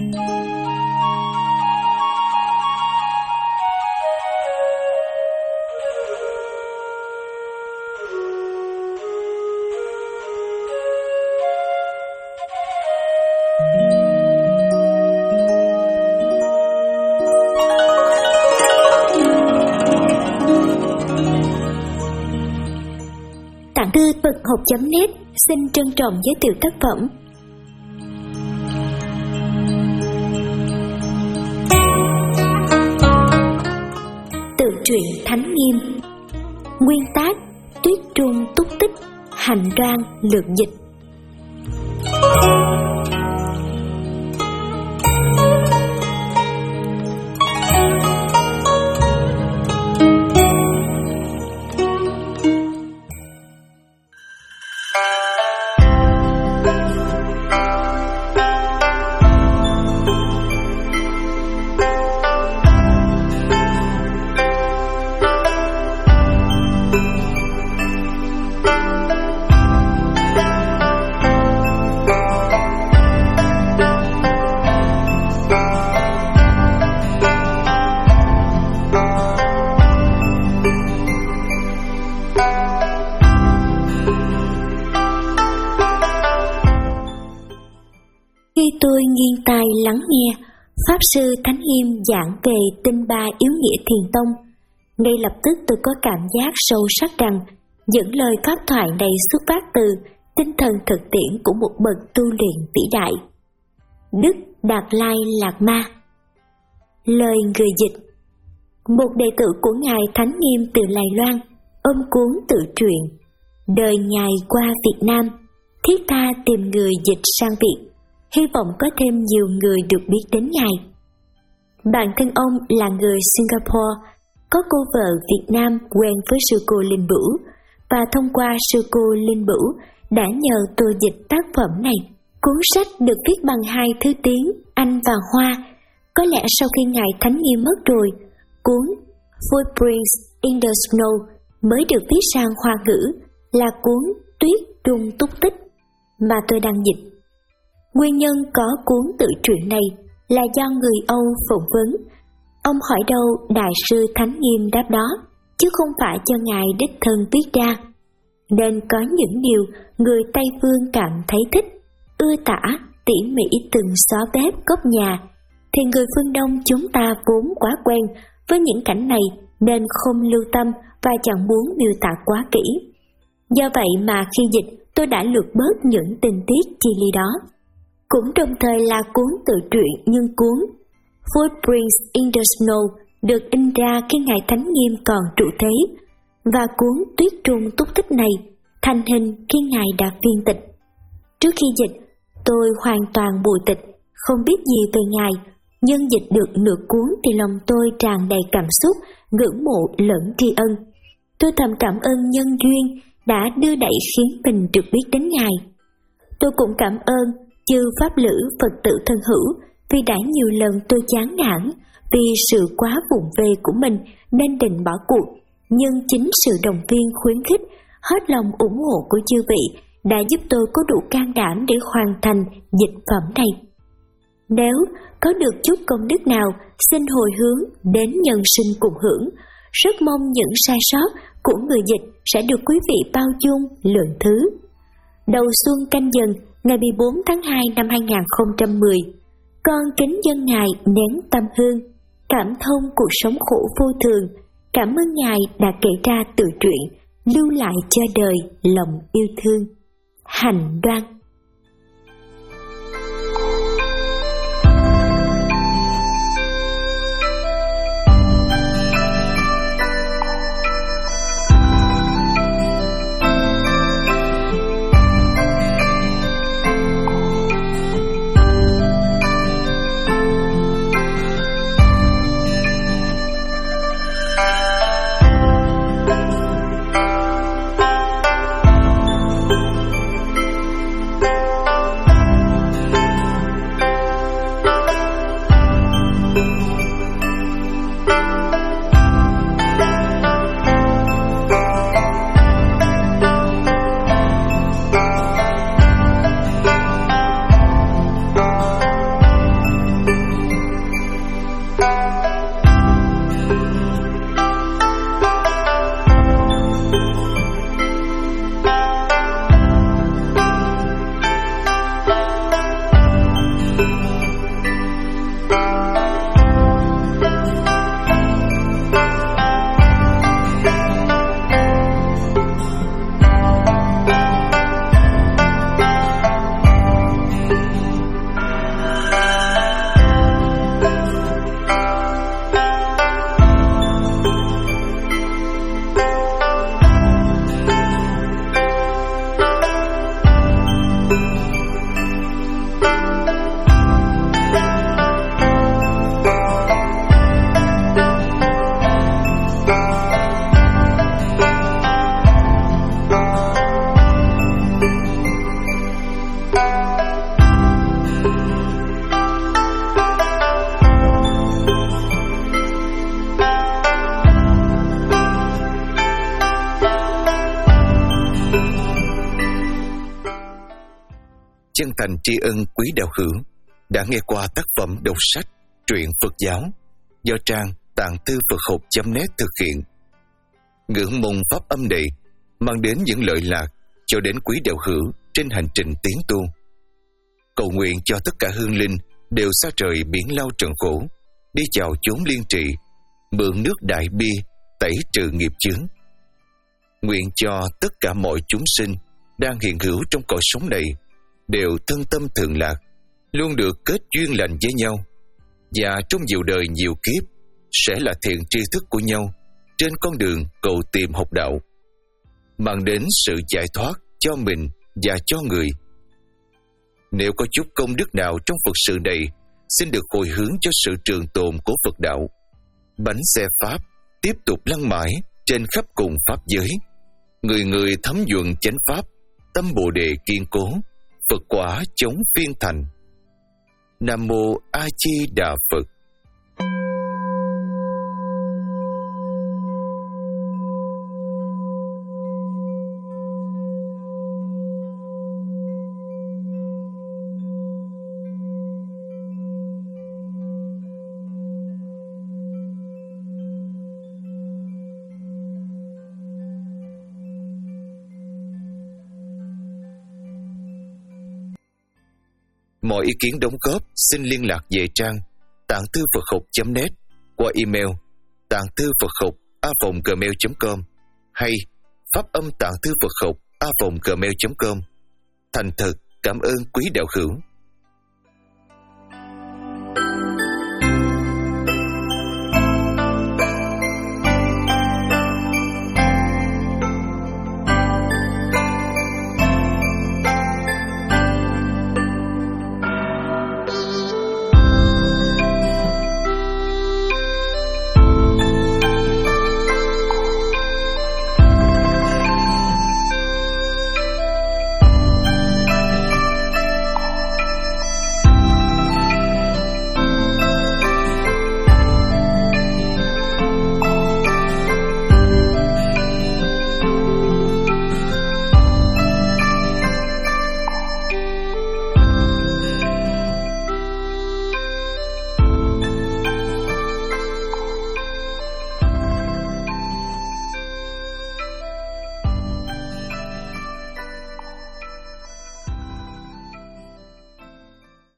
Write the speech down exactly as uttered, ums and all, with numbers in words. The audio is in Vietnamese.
Tặng thư bậc học chấm net xin trân trọng giới thiệu tác phẩm Tự truyện Thánh Nghiêm. Nguyên tác Tuyết Trung Túc Tích, hành đoan lược dịch. Khi tôi nghiêng tai lắng nghe Pháp Sư Thánh Nghiêm giảng về tinh ba yếu nghĩa thiền tông, ngay lập tức tôi có cảm giác sâu sắc rằng những lời pháp thoại này xuất phát từ tinh thần thực tiễn của một bậc tu luyện vĩ đại. Đức Đạt Lai Lạt Ma. Lời người dịch. Một đệ tử của Ngài Thánh Nghiêm từ Đài Loan ôm cuốn tự truyện Đời Ngài qua Việt Nam, thiết tha tìm người dịch sang Việt, hy vọng có thêm nhiều người được biết đến Ngài. Bản thân ông là người Singapore, có cô vợ Việt Nam quen với sư cô Linh Bửu, và thông qua sư cô Linh Bửu đã nhờ tôi dịch tác phẩm này. Cuốn sách được viết bằng hai thứ tiếng Anh và Hoa. Có lẽ sau khi Ngài Thánh Nghiêm mất rồi, cuốn Footprints in the Snow mới được viết sang Hoa ngữ là cuốn Tuyết Trung Túc Tích mà tôi đang dịch. Nguyên nhân có cuốn tự truyện này là do người Âu phỏng vấn. Ông hỏi đâu Đại sư Thánh Nghiêm đáp đó, chứ không phải cho Ngài đích thân viết ra. Nên có những điều người Tây Phương cảm thấy thích, ưa tả, tỉ mỉ từng xó bếp góc nhà, thì người phương Đông chúng ta vốn quá quen với những cảnh này nên không lưu tâm và chẳng muốn miêu tả quá kỹ. Do vậy mà khi dịch tôi đã lược bớt những tình tiết chi li đó. Cũng đồng thời là cuốn tự truyện nhưng cuốn Footprints in the Snow được in ra khi Ngài Thánh Nghiêm còn trụ thế, và cuốn Tuyết Trung Túc Tích này thành hình khi Ngài đạt viên tịch. Trước khi dịch, tôi hoàn toàn mù tịch, không biết gì về Ngài, nhưng dịch được nửa cuốn thì lòng tôi tràn đầy cảm xúc, ngưỡng mộ lẫn tri ân. Tôi thầm cảm ơn nhân duyên đã đưa đẩy khiến mình được biết đến Ngài. Tôi cũng cảm ơn chư Pháp Lữ Phật tử thân hữu vì đã nhiều lần tôi chán nản vì sự quá vụng về của mình nên định bỏ cuộc, nhưng chính sự động viên khuyến khích, hết lòng ủng hộ của chư vị đã giúp tôi có đủ can đảm để hoàn thành dịch phẩm này. Nếu có được chút công đức nào, xin hồi hướng đến nhân sinh cùng hưởng. Rất mong những sai sót của người dịch sẽ được quý vị bao dung lượng thứ. Đầu xuân Canh Dần ngày mười bốn tháng hai năm hai nghìn không trăm mười, con kính dân Ngài nén tâm hương, cảm thông cuộc sống khổ vô thường. Cảm ơn Ngài đã kể ra tự truyện, lưu lại cho đời lòng yêu thương. Hành Đoan. chân thành tri ân quý đạo hữu đã nghe qua tác phẩm đọc sách truyện Phật giáo do trang tạng thư Phật học chấm net thực hiện. Ngưỡng mong pháp âm này mang đến những lợi lạc cho đến quý đạo hữu trên hành trình tiến tu. Cầu nguyện cho tất cả hương linh đều xa trời biển lao trần khổ, đi chào chốn liên trị, mượn nước đại bi tẩy trừ nghiệp chướng. Nguyện cho tất cả mọi chúng sinh đang hiện hữu trong cõi sống này đều thân tâm thường lạc, luôn được kết duyên lành với nhau, và trong nhiều đời nhiều kiếp sẽ là thiện tri thức của nhau trên con đường cầu tìm học đạo, mang đến sự giải thoát cho mình và cho người. Nếu có chút công đức nào trong Phật sự này, xin được hồi hướng cho sự trường tồn của Phật đạo. Bánh xe Pháp tiếp tục lăn mãi trên khắp cùng Pháp giới, người người thấm nhuần chánh Pháp, tâm Bồ Đề kiên cố, Phật quả chống phiên thành. Nam Mô A Di Đà Phật. Mọi ý kiến đóng góp xin liên lạc về trang tạng thư Phật học chấm net qua email tạng thư Phật học a vòng gmail chấm com hay pháp âm tạng thư Phật học a vòng gmail chấm com. Thành thật cảm ơn quý đạo hữu.